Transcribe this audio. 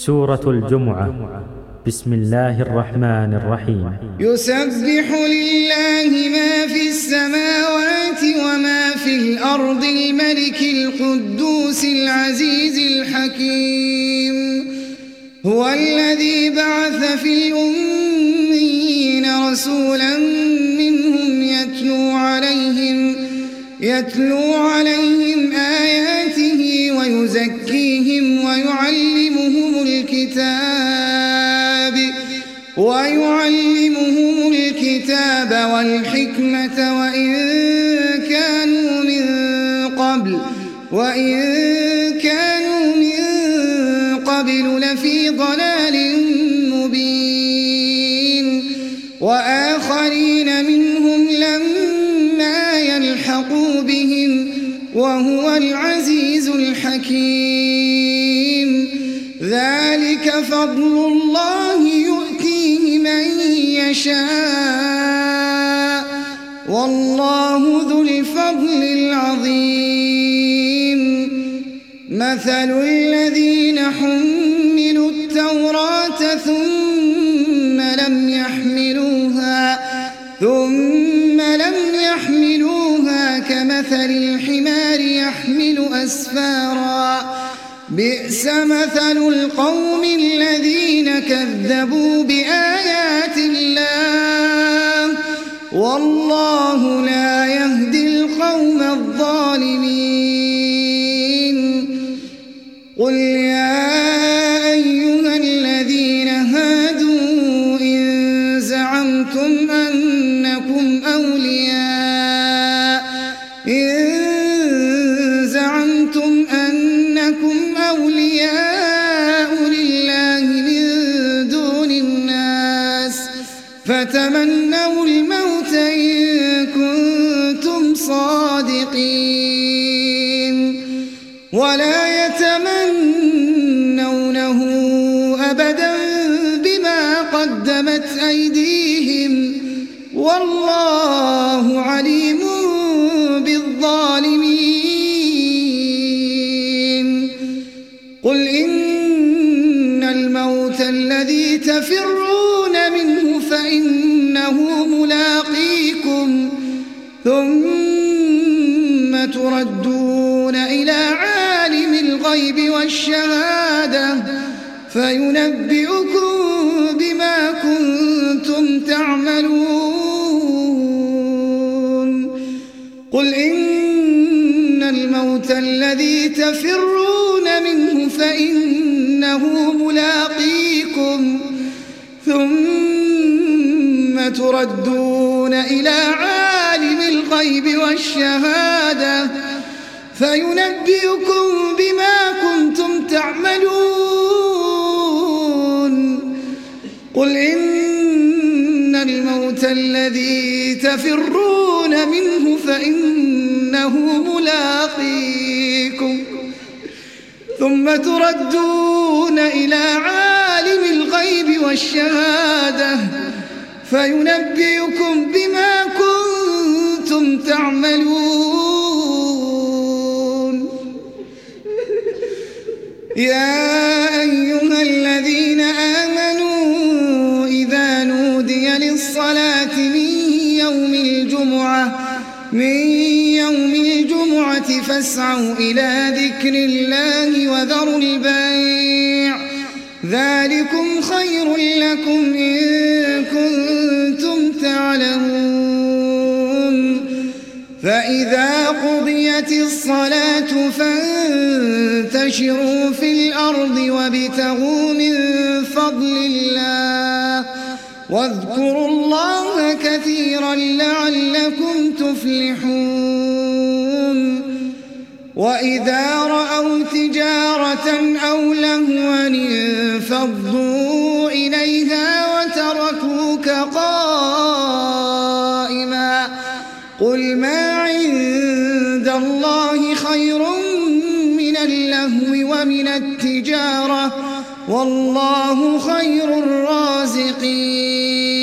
سورة الجمعة. بسم الله الرحمن الرحيم. يسبح لله ما في السماوات وما في الأرض الملك القدوس العزيز الحكيم. هو الذي بعث في الأميين رسولا منهم يتلو عليهم آياته ويزكيهم ويعلمهم الكتاب والحكمة وإن كانوا من قبل لفي ضلال مبين. وآخرين منهم لما يلحقوا بهم وهو العزيز الحكيم. ذلك فضل الله يؤتيه من يشاء والله ذو الفضل العظيم. مثل الذين حملوا التوراة ثم لم يحملوها كمثل الحمار يحمل أسفارا. بئس مثل القوم الذين كذبوا بآيات الله والله لا يهدي القوم الظالمين. قل يا أيها الذين هادوا إن زعمتم أنكم أولياء لله من دون الناس فتمنوا الموت إن كنتم صادقين ولا يتمنونه أبدا بما قدمت أيديهم والله عليم بالظالمين. قل إن الموت الذي تفرون منه فإنه ملاقيكم ثم تردون إلى عالم الغيب والشهادة فينبئكم بما كنتم تعملون. قل إن الموت الذي تفرون منه فإنه ملاقيكم ثم تردون إلى عالم الغيب والشهادة فينبئكم بما كنتم تعملون. قل إن الموت الذي تفرون منه فإنه ملاقيكم ثم تردون إلى عالم الغيب والشهادة فينبئكم بما كنتم تعملون. يا أيها الذين آمنوا إذا نودي للصلاة من يوم الجمعة فاسعوا إلى ذكر الله وذروا البيع ذلكم خير لكم إن كنتم تعلمون. فإذا قضيت الصلاة فانتشروا في الأرض وابتغوا من فضل الله واذكروا الله كثيرا لعلكم تفلحون. وإذا رأوا تجارة أو لهوا انفضوا إليها وتركوك قائما. قل ما عند الله خير من اللهو ومن التجارة والله خير الرازقين.